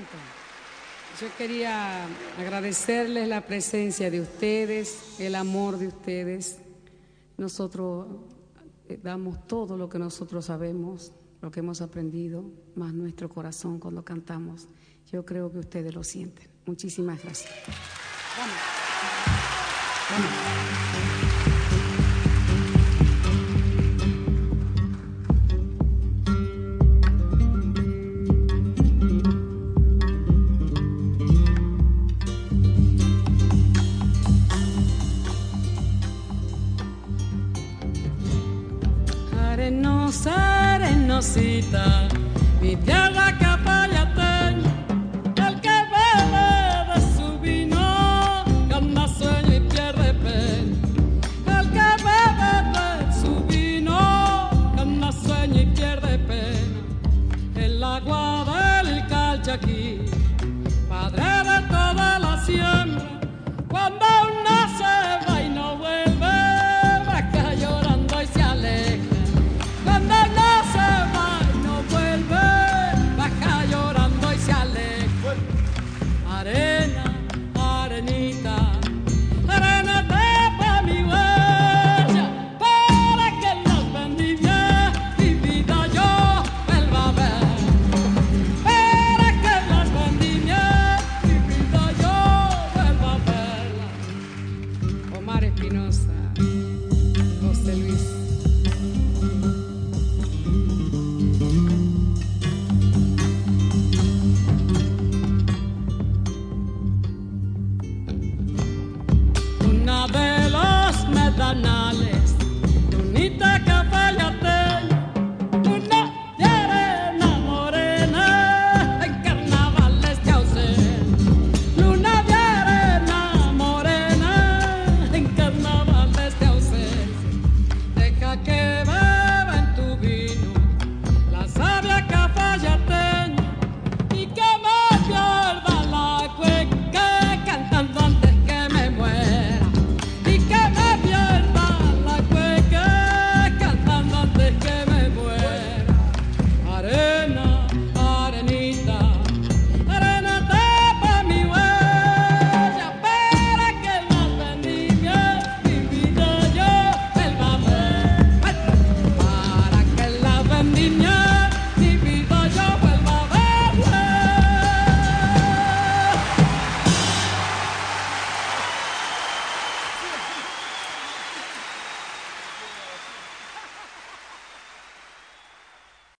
tanto. Yo quería agradecerles la presencia de ustedes, el amor de ustedes. Nosotros damos todo lo que nosotros sabemos, lo que hemos aprendido, más nuestro corazón cuando cantamos. Yo creo que ustedes lo sienten. Muchísimas gracias. Vamos. Vamos. Arenosa, arenosita, mi tierra capayateña, el que bebe de su vino gana sueño y pierde pena. El que bebe de su vino gana sueño y pierde pena. El agua del Calchaquí